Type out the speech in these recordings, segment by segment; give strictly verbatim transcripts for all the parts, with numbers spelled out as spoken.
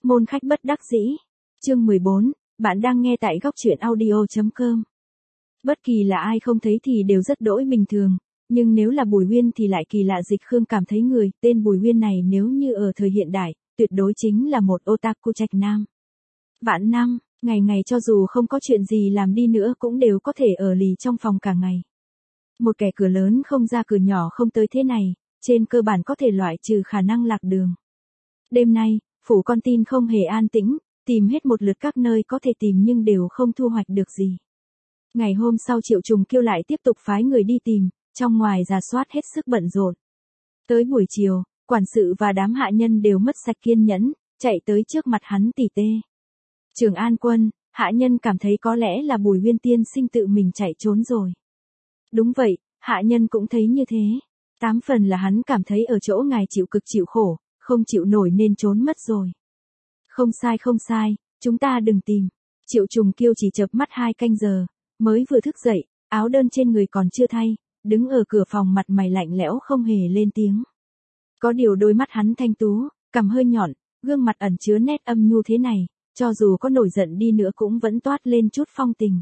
Môn khách bất đắc dĩ. Chương mười bốn, bạn đang nghe tại góc truyện audio chấm com. Bất kỳ là ai không thấy thì đều rất đỗi bình thường, nhưng nếu là Bùi Uyên thì lại kỳ lạ. Dịch Khương cảm thấy người tên Bùi Uyên này nếu như ở thời hiện đại, tuyệt đối chính là một otaku trạch nam. Vạn năm, ngày ngày cho dù không có chuyện gì làm đi nữa cũng đều có thể ở lì trong phòng cả ngày. Một kẻ cửa lớn không ra cửa nhỏ không tới thế này, trên cơ bản có thể loại trừ khả năng lạc đường. Đêm nay, phủ con tin không hề an tĩnh, tìm hết một lượt các nơi có thể tìm nhưng đều không thu hoạch được gì. Ngày hôm sau Triệu Trùng Kiêu lại tiếp tục phái người đi tìm, trong ngoài rà soát hết sức bận rộn. Tới buổi chiều, quản sự và đám hạ nhân đều mất sạch kiên nhẫn, chạy tới trước mặt hắn tỉ tê. Trường An Quân, hạ nhân cảm thấy có lẽ là Bùi Uyên tiên sinh tự mình chạy trốn rồi. Đúng vậy, hạ nhân cũng thấy như thế. Tám phần là hắn cảm thấy ở chỗ ngài chịu cực chịu khổ, không chịu nổi nên trốn mất rồi. Không sai không sai, chúng ta đừng tìm. Triệu Trùng Kiêu chỉ chợp mắt hai canh giờ, mới vừa thức dậy, áo đơn trên người còn chưa thay, đứng ở cửa phòng mặt mày lạnh lẽo không hề lên tiếng. Có điều đôi mắt hắn thanh tú, cằm hơi nhọn, gương mặt ẩn chứa nét âm nhu thế này, cho dù có nổi giận đi nữa cũng vẫn toát lên chút phong tình.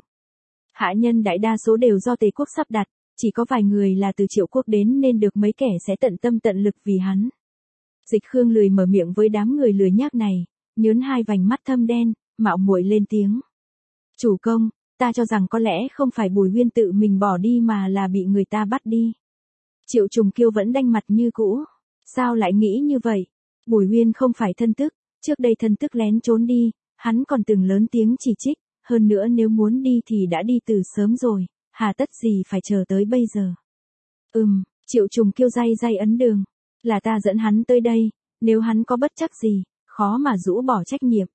Hạ nhân đại đa số đều do Tề quốc sắp đặt, chỉ có vài người là từ Triệu quốc đến nên được mấy kẻ sẽ tận tâm tận lực vì hắn. Dịch Khương lười mở miệng với đám người lười nhác này, nhớn hai vành mắt thâm đen, mạo muội lên tiếng. Chủ công, ta cho rằng có lẽ không phải Bùi Uyên tự mình bỏ đi mà là bị người ta bắt đi. Triệu Trùng Kiêu vẫn đanh mặt như cũ. Sao lại nghĩ như vậy? Bùi Uyên không phải thân tức, trước đây thân tức lén trốn đi, hắn còn từng lớn tiếng chỉ trích, hơn nữa nếu muốn đi thì đã đi từ sớm rồi, hà tất gì phải chờ tới bây giờ. Ừm, Triệu Trùng Kiêu day day ấn đường, là ta dẫn hắn tới đây, nếu hắn có bất trắc gì, khó mà rũ bỏ trách nhiệm.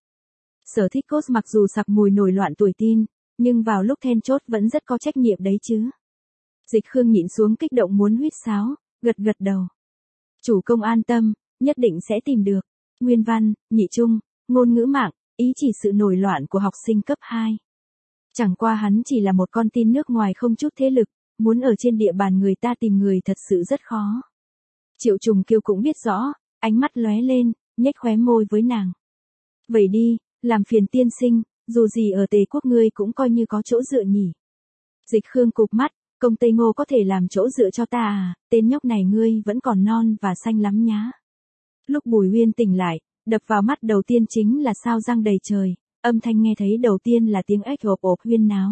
Sở Thích Cốt mặc dù sặc mùi nổi loạn tuổi tin, nhưng vào lúc then chốt vẫn rất có trách nhiệm đấy chứ. Dịch Khương nhịn xuống kích động muốn huýt sáo, gật gật đầu. Chủ công an tâm, nhất định sẽ tìm được. Nguyên văn, nhị trung, ngôn ngữ mạng, ý chỉ sự nổi loạn của học sinh cấp hai. Chẳng qua hắn chỉ là một con tin nước ngoài không chút thế lực, muốn ở trên địa bàn người ta tìm người thật sự rất khó. Triệu Trùng Kiêu cũng biết rõ, ánh mắt lóe lên, nhếch khóe môi với nàng. Vậy đi, làm phiền tiên sinh, dù gì ở Tề quốc ngươi cũng coi như có chỗ dựa nhỉ. Dịch Khương cụp mắt, công Tây Ngô có thể làm chỗ dựa cho ta à, tên nhóc này ngươi vẫn còn non và xanh lắm nhá. Lúc Bùi Uyên tỉnh lại, đập vào mắt đầu tiên chính là sao răng đầy trời, âm thanh nghe thấy đầu tiên là tiếng ếch ộp ộp huyên náo.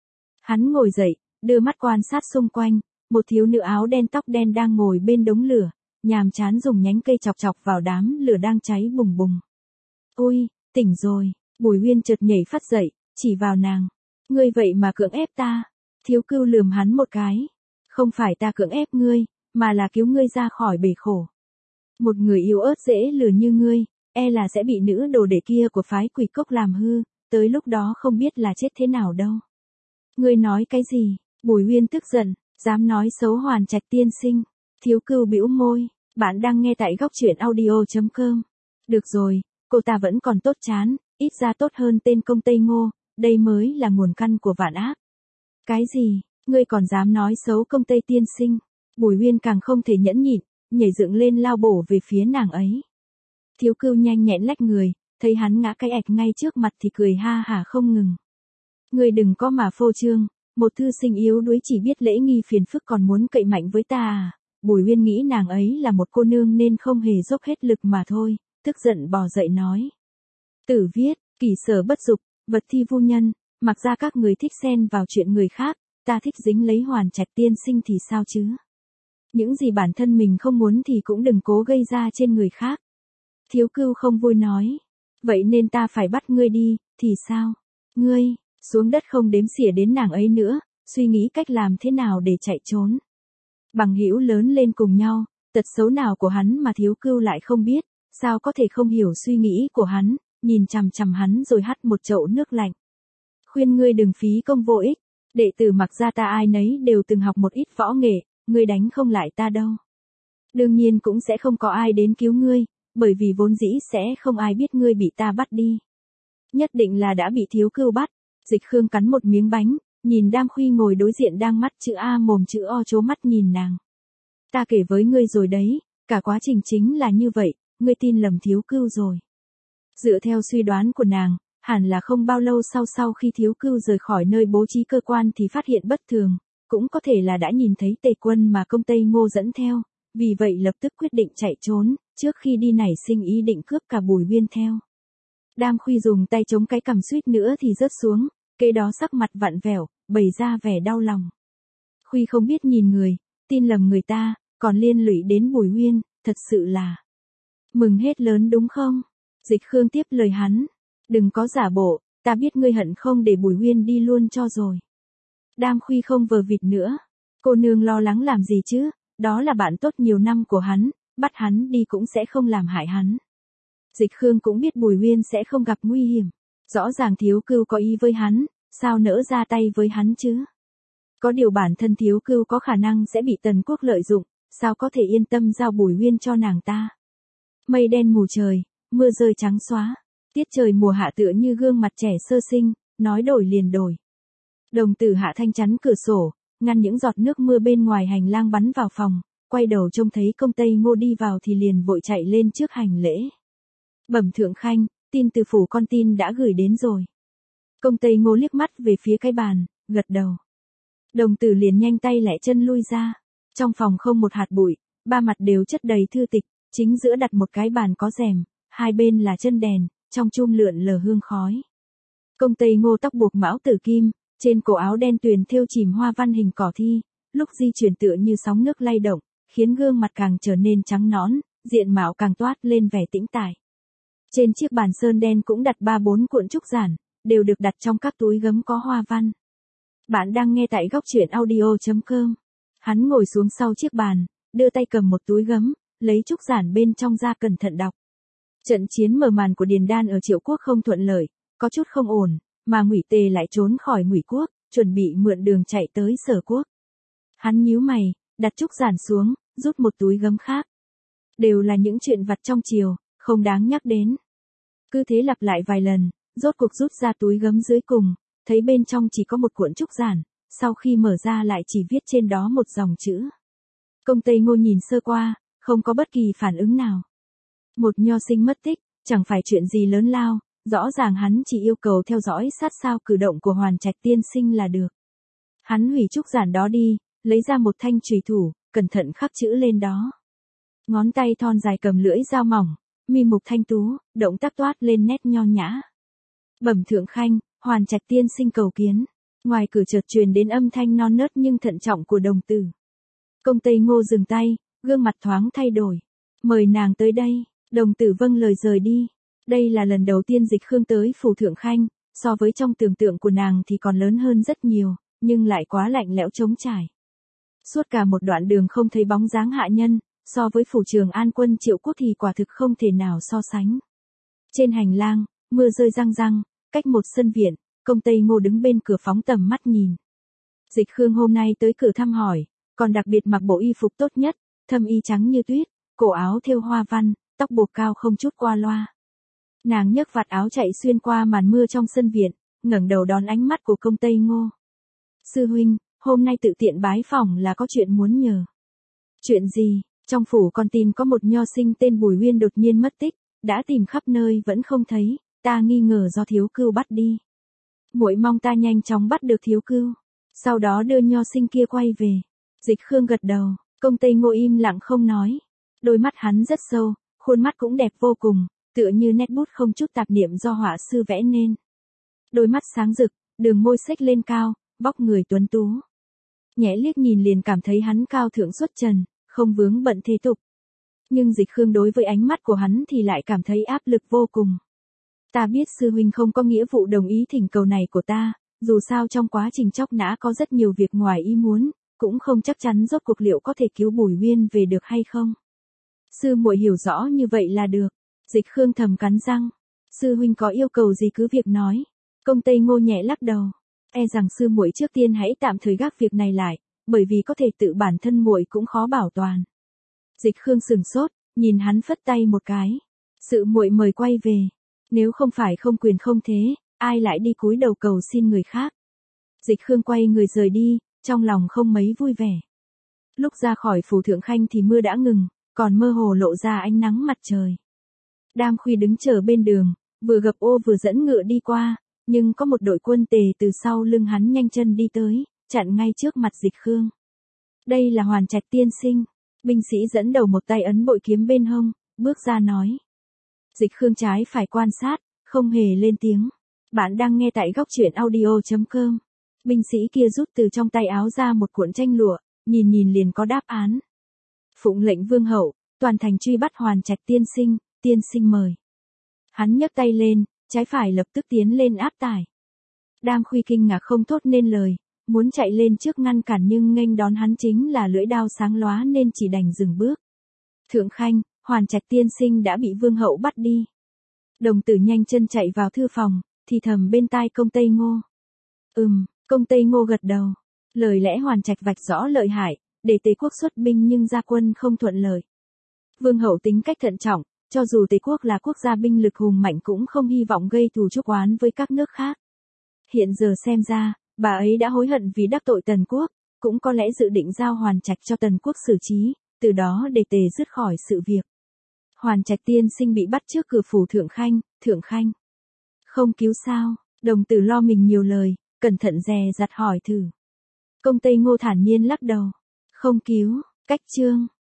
Hắn ngồi dậy, đưa mắt quan sát xung quanh, một thiếu nữ áo đen tóc đen đang ngồi bên đống lửa, nhàm chán dùng nhánh cây chọc chọc vào đám lửa đang cháy bùng bùng. Ôi, tỉnh rồi, Bùi Uyên chợt nhảy phát dậy, chỉ vào nàng. Ngươi vậy mà cưỡng ép ta. Thiếu Cưu lườm hắn một cái. Không phải ta cưỡng ép ngươi, mà là cứu ngươi ra khỏi bể khổ. Một người yếu ớt dễ lừa như ngươi, e là sẽ bị nữ đồ đệ kia của phái Quỷ Cốc làm hư, tới lúc đó không biết là chết thế nào đâu. Ngươi nói cái gì? Bùi Uyên tức giận, dám nói xấu Hoàn Trạch tiên sinh. Thiếu Cưu bĩu môi, bạn đang nghe tại góc truyện audio chấm com. Được rồi, cô ta vẫn còn tốt chán, ít ra tốt hơn tên công Tây Ngô, đây mới là nguồn căn của vạn ác. Cái gì, ngươi còn dám nói xấu công Tây tiên sinh? Bùi Uyên càng không thể nhẫn nhịn, nhảy dựng lên lao bổ về phía nàng ấy. Thiếu Cưu nhanh nhẹn lách người, thấy hắn ngã cái ạch ngay trước mặt thì cười ha hả không ngừng. Ngươi đừng có mà phô trương, một thư sinh yếu đuối chỉ biết lễ nghi phiền phức còn muốn cậy mạnh với ta à? Bùi Uyên nghĩ nàng ấy là một cô nương nên không hề dốc hết lực mà thôi, tức giận bò dậy nói. Tử viết, kỷ sở bất dục, vật thi vu nhân, mặc ra các người thích xen vào chuyện người khác, ta thích dính lấy Hoàn Trạch tiên sinh thì sao chứ? Những gì bản thân mình không muốn thì cũng đừng cố gây ra trên người khác. Thiếu Cưu không vui nói. Vậy nên ta phải bắt ngươi đi, thì sao? Ngươi, xuống đất không đếm xỉa đến nàng ấy nữa, suy nghĩ cách làm thế nào để chạy trốn. Bằng hữu lớn lên cùng nhau, tật xấu nào của hắn mà Thiếu Cưu lại không biết, sao có thể không hiểu suy nghĩ của hắn, nhìn chằm chằm hắn rồi hắt một chậu nước lạnh. Khuyên ngươi đừng phí công vô ích, đệ tử Mặc gia ta ai nấy đều từng học một ít võ nghệ, ngươi đánh không lại ta đâu. Đương nhiên cũng sẽ không có ai đến cứu ngươi, bởi vì vốn dĩ sẽ không ai biết ngươi bị ta bắt đi. Nhất định là đã bị Thiếu Cưu bắt. Dịch Khương cắn một miếng bánh, nhìn Đam Khuy ngồi đối diện đang mắt chữ A mồm chữ O chố mắt nhìn nàng. Ta kể với ngươi rồi đấy, cả quá trình chính là như vậy, ngươi tin lầm Thiếu Cưu rồi. Dựa theo suy đoán của nàng, hẳn là không bao lâu sau sau khi Thiếu Cưu rời khỏi nơi bố trí cơ quan thì phát hiện bất thường, cũng có thể là đã nhìn thấy Tề Quân mà công Tây Ngô dẫn theo, vì vậy lập tức quyết định chạy trốn, trước khi đi nảy sinh ý định cướp cả Bùi Uyên theo. Đam Khuy dùng tay chống cái cằm suýt nữa thì rớt xuống, kế đó sắc mặt vặn vẹo, bày ra vẻ đau lòng. Khuy không biết nhìn người, tin lầm người ta, còn liên lụy đến Bùi Uyên, thật sự là mừng hết lớn đúng không? Dịch Khương tiếp lời hắn, đừng có giả bộ, ta biết ngươi hận không để Bùi Uyên đi luôn cho rồi. Đam Khuy không vờ vịt nữa, cô nương lo lắng làm gì chứ, đó là bạn tốt nhiều năm của hắn, bắt hắn đi cũng sẽ không làm hại hắn. Dịch Khương cũng biết Bùi Uyên sẽ không gặp nguy hiểm, rõ ràng Thiếu Cưu có ý với hắn, sao nỡ ra tay với hắn chứ? Có điều bản thân Thiếu Cưu có khả năng sẽ bị Tần Quốc lợi dụng, sao có thể yên tâm giao Bùi Uyên cho nàng ta? Mây đen mù trời, mưa rơi trắng xóa, tiết trời mùa hạ tựa như gương mặt trẻ sơ sinh, nói đổi liền đổi. Đồng tử Hạ Thanh chắn cửa sổ, ngăn những giọt nước mưa bên ngoài hành lang bắn vào phòng, quay đầu trông thấy công Tây Ngô đi vào thì liền vội chạy lên trước hành lễ. Bẩm thượng khanh, tin từ phủ con tin đã gửi đến rồi. Công Tây Ngô liếc mắt về phía cái bàn, gật đầu. Đồng tử liền nhanh tay lẹ chân lui ra. Trong phòng không một hạt bụi, ba mặt đều chất đầy thư tịch, chính giữa đặt một cái bàn có rèm, hai bên là chân đèn, trong chum lượn lờ hương khói. Công Tây Ngô tóc buộc mão tử kim, trên cổ áo đen tuyền thêu chìm hoa văn hình cỏ thi, lúc di chuyển tựa như sóng nước lay động, khiến gương mặt càng trở nên trắng nõn, diện mạo càng toát lên vẻ tĩnh tại. Trên chiếc bàn sơn đen cũng đặt ba bốn cuộn trúc giản, đều được đặt trong các túi gấm có hoa văn. Bạn đang nghe tại góc truyện audio chấm com. Hắn ngồi xuống sau chiếc bàn, đưa tay cầm một túi gấm, lấy trúc giản bên trong ra cẩn thận đọc. Trận chiến mở màn của Điền Đan ở Triệu Quốc không thuận lợi, có chút không ổn, mà Ngụy Tề lại trốn khỏi Ngụy Quốc, chuẩn bị mượn đường chạy tới Sở Quốc. Hắn nhíu mày, đặt trúc giản xuống, rút một túi gấm khác. Đều là những chuyện vặt trong triều, không đáng nhắc đến. Cứ thế lặp lại vài lần, rốt cuộc rút ra túi gấm dưới cùng, thấy bên trong chỉ có một cuộn trúc giản, sau khi mở ra lại chỉ viết trên đó một dòng chữ. Công Tây Ngô nhìn sơ qua, không có bất kỳ phản ứng nào. Một nho sinh mất tích, chẳng phải chuyện gì lớn lao, rõ ràng hắn chỉ yêu cầu theo dõi sát sao cử động của Hoàn Trạch tiên sinh là được. Hắn hủy trúc giản đó đi, lấy ra một thanh chùy thủ, cẩn thận khắc chữ lên đó. Ngón tay thon dài cầm lưỡi dao mỏng, mi mục thanh tú, động tác toát lên nét nho nhã. Bẩm thượng khanh, Hoàn Trạch tiên sinh cầu kiến. Ngoài cửa chợt truyền đến âm thanh non nớt nhưng thận trọng của đồng tử. Công Tây Ngô dừng tay, gương mặt thoáng thay đổi. Mời nàng tới đây. Đồng tử vâng lời rời đi. Đây là lần đầu tiên Dịch Khương tới phủ thượng khanh, so với trong tưởng tượng của nàng thì còn lớn hơn rất nhiều, nhưng lại quá lạnh lẽo trống trải. Suốt cả một đoạn đường không thấy bóng dáng hạ nhân, so với phủ Trường An quân Triệu Quốc thì quả thực không thể nào so sánh. Trên hành lang, mưa rơi răng răng, cách một sân viện, công Tây Ngô đứng bên cửa phóng tầm mắt nhìn. Dịch Khương hôm nay tới cửa thăm hỏi, còn đặc biệt mặc bộ y phục tốt nhất, thâm y trắng như tuyết, cổ áo thêu hoa văn, tóc buộc cao không chút qua loa. Nàng nhấc vạt áo chạy xuyên qua màn mưa trong sân viện, ngẩng đầu đón ánh mắt của công Tây Ngô. Sư huynh, hôm nay tự tiện bái phỏng là có chuyện muốn nhờ. Chuyện gì? Trong phủ con tin có một nho sinh tên Bùi Uyên đột nhiên mất tích, đã tìm khắp nơi vẫn không thấy, ta nghi ngờ do Thiếu Cưu bắt đi. Muội mong ta nhanh chóng bắt được Thiếu Cưu, sau đó đưa nho sinh kia quay về. Dịch Khương gật đầu, công Tây Ngô im lặng không nói. Đôi mắt hắn rất sâu, khuôn mắt cũng đẹp vô cùng, tựa như nét bút không chút tạp niệm do họa sư vẽ nên. Đôi mắt sáng rực, đường môi xếch lên cao, vóc người tuấn tú. Nhẽ liếc nhìn liền cảm thấy hắn cao thượng xuất trần, không vướng bận thế tục. Nhưng Dịch Khương đối với ánh mắt của hắn thì lại cảm thấy áp lực vô cùng. Ta biết sư huynh không có nghĩa vụ đồng ý thỉnh cầu này của ta, dù sao trong quá trình chóc nã có rất nhiều việc ngoài ý muốn, cũng không chắc chắn rốt cuộc liệu có thể cứu Bùi Uyên về được hay không. Sư muội hiểu rõ như vậy là được. Dịch Khương thầm cắn răng. Sư huynh có yêu cầu gì cứ việc nói. Công Tây Ngô nhẹ lắc đầu. E rằng sư muội trước tiên hãy tạm thời gác việc này lại, bởi vì có thể tự bản thân muội cũng khó bảo toàn. Dịch Khương sừng sốt, nhìn hắn phất tay một cái. Sự muội mời quay về. Nếu không phải không quyền không thế, ai lại đi cúi đầu cầu xin người khác. Dịch Khương quay người rời đi, trong lòng không mấy vui vẻ. Lúc ra khỏi phủ thượng khanh thì mưa đã ngừng, còn mơ hồ lộ ra ánh nắng mặt trời. Đam Khuy đứng chờ bên đường, Vừa gập ô vừa dẫn ngựa đi qua, nhưng có một đội quân tề từ sau lưng hắn nhanh chân đi tới, chặn ngay trước mặt Dịch Khương. Đây là Hoàn Trạch tiên sinh. Binh sĩ dẫn đầu một tay ấn bội kiếm bên hông, bước ra nói. Dịch Khương trái phải quan sát, không hề lên tiếng. Bạn đang nghe tại góc truyện audio chấm com. Binh sĩ kia rút từ trong tay áo ra một cuộn tranh lụa, nhìn nhìn liền có đáp án. Phụng lệnh vương hậu, toàn thành truy bắt Hoàn Trạch tiên sinh, tiên sinh mời. Hắn nhấc tay lên, trái phải lập tức tiến lên áp tải. Đam Khuy kinh ngạc không thốt nên lời, muốn chạy lên trước ngăn cản nhưng nghênh đón hắn chính là lưỡi đao sáng lóa nên chỉ đành dừng bước. Thượng khanh, Hoàn Trạch tiên sinh đã bị vương hậu bắt đi. Đồng tử nhanh chân chạy vào thư phòng, thì thầm bên tai Công Tây Ngô. Ừm, Công Tây Ngô gật đầu. Lời lẽ Hoàn Trạch vạch rõ lợi hại, để Tề quốc xuất binh nhưng ra quân không thuận lợi. Vương hậu tính cách thận trọng, cho dù Tề quốc là quốc gia binh lực hùng mạnh cũng không hy vọng gây thù chuốc oán với các nước khác. Hiện giờ xem ra, bà ấy đã hối hận vì đắc tội Tần quốc, cũng có lẽ dự định giao Hoàn Trạch cho Tần quốc xử trí, từ đó để Tề dứt khỏi sự việc. Hoàn Trạch tiên sinh bị bắt trước cửa phủ thượng khanh, thượng khanh. Không cứu sao? Đồng tử lo mình nhiều lời, cẩn thận dè dặt hỏi thử. Công Tây Ngô thản nhiên lắc đầu. Không cứu, cách chương.